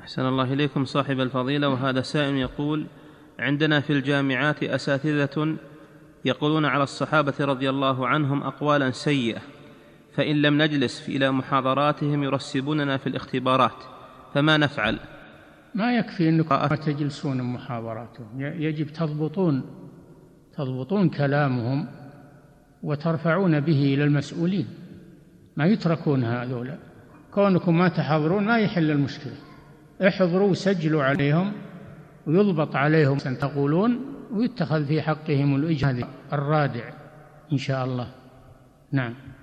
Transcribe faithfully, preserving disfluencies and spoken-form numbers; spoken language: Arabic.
أحسن الله إليكم صاحب الفضيلة. وهذا سائل يقول: عندنا في الجامعات أساتذة يقولون على الصحابة رضي الله عنهم أقوالا سيئة، فإن لم نجلس إلى محاضراتهم يرسبوننا في الاختبارات، فما نفعل؟ ما يكفي أنكم ما تجلسون محاضراتهم، يجب تضبطون تضبطون كلامهم وترفعون به إلى المسؤولين، ما يتركون هذولا. كونكم ما تحضرون ما يحل المشكلة، احضروا وسجلوا عليهم ويضبط عليهم أن تقولون، ويتخذ في حقهم الإجراء الرادع إن شاء الله. نعم.